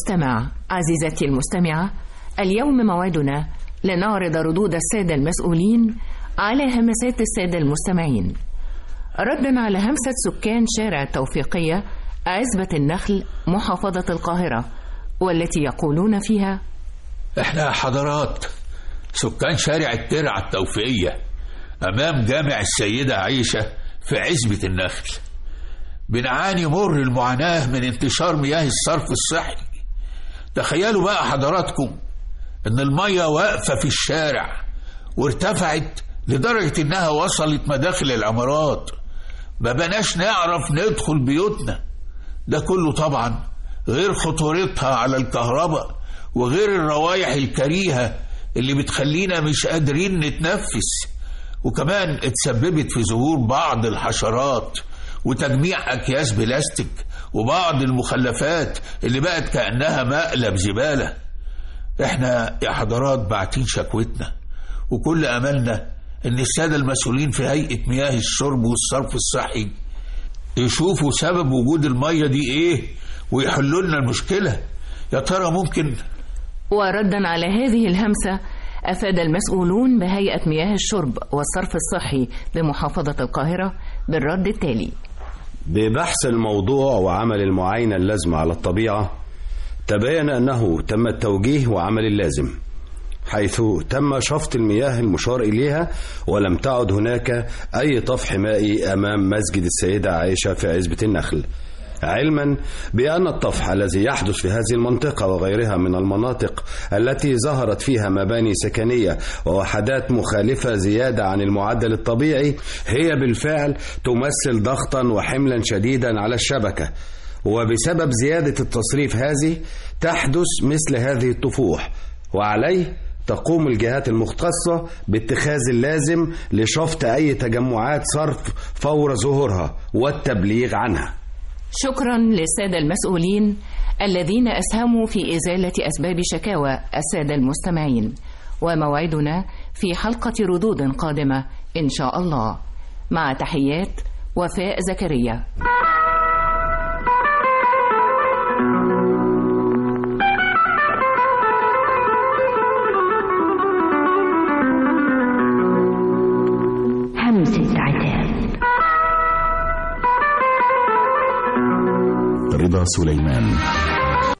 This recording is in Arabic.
المستمع. عزيزتي المستمعة، اليوم موعدنا لنعرض ردود السادة المسؤولين على همسات السادة المستمعين، ردا على همسة سكان شارع التوفيقية عزبة النخل محافظة القاهرة، والتي يقولون فيها: احنا حضرات سكان شارع الترعة التوفيقية أمام جامع السيدة عائشة في عزبة النخل بنعاني مر المعاناة من انتشار مياه الصرف الصحي. تخيلوا بقى حضراتكم ان المية واقفة في الشارع وارتفعت لدرجة انها وصلت مداخل العمارات، ما بناش نعرف ندخل بيوتنا. ده كله طبعا غير خطورتها على الكهرباء وغير الروايح الكريهة اللي بتخلينا مش قادرين نتنفس، وكمان اتسببت في ظهور بعض الحشرات وتجميع أكياس بلاستيك وبعض المخلفات اللي بقت كأنها مقلب زبالة. احنا يا حضرات باعتين شكوتنا، وكل أملنا ان السادة المسؤولين في هيئة مياه الشرب والصرف الصحي يشوفوا سبب وجود المية دي ايه ويحلوا لنا المشكلة. يا ترى ممكن؟ وردا على هذه الهمسة أفاد المسؤولون بهيئة مياه الشرب والصرف الصحي بمحافظة القاهرة بالرد التالي: ببحث الموضوع وعمل المعاينة اللازمة على الطبيعة، تبين أنه تم التوجيه وعمل اللازم، حيث تم شفط المياه المشار إليها، ولم تعد هناك أي طفح مائي أمام مسجد السيدة عائشة في عزبة النخل، علما بأن الطفح الذي يحدث في هذه المنطقة وغيرها من المناطق التي ظهرت فيها مباني سكنية ووحدات مخالفة زيادة عن المعدل الطبيعي هي بالفعل تمثل ضغطا وحملا شديدا على الشبكة، وبسبب زيادة التصريف هذه تحدث مثل هذه الطفوح، وعليه تقوم الجهات المختصة باتخاذ اللازم لشفط أي تجمعات صرف فور ظهورها والتبليغ عنها. شكرا للسادة المسؤولين الذين أسهموا في إزالة أسباب شكاوى السادة المستمعين، وموعدنا في حلقة ردود قادمة إن شاء الله. مع تحيات وفاء زكريا. همسة عتاب. رضا سليمان.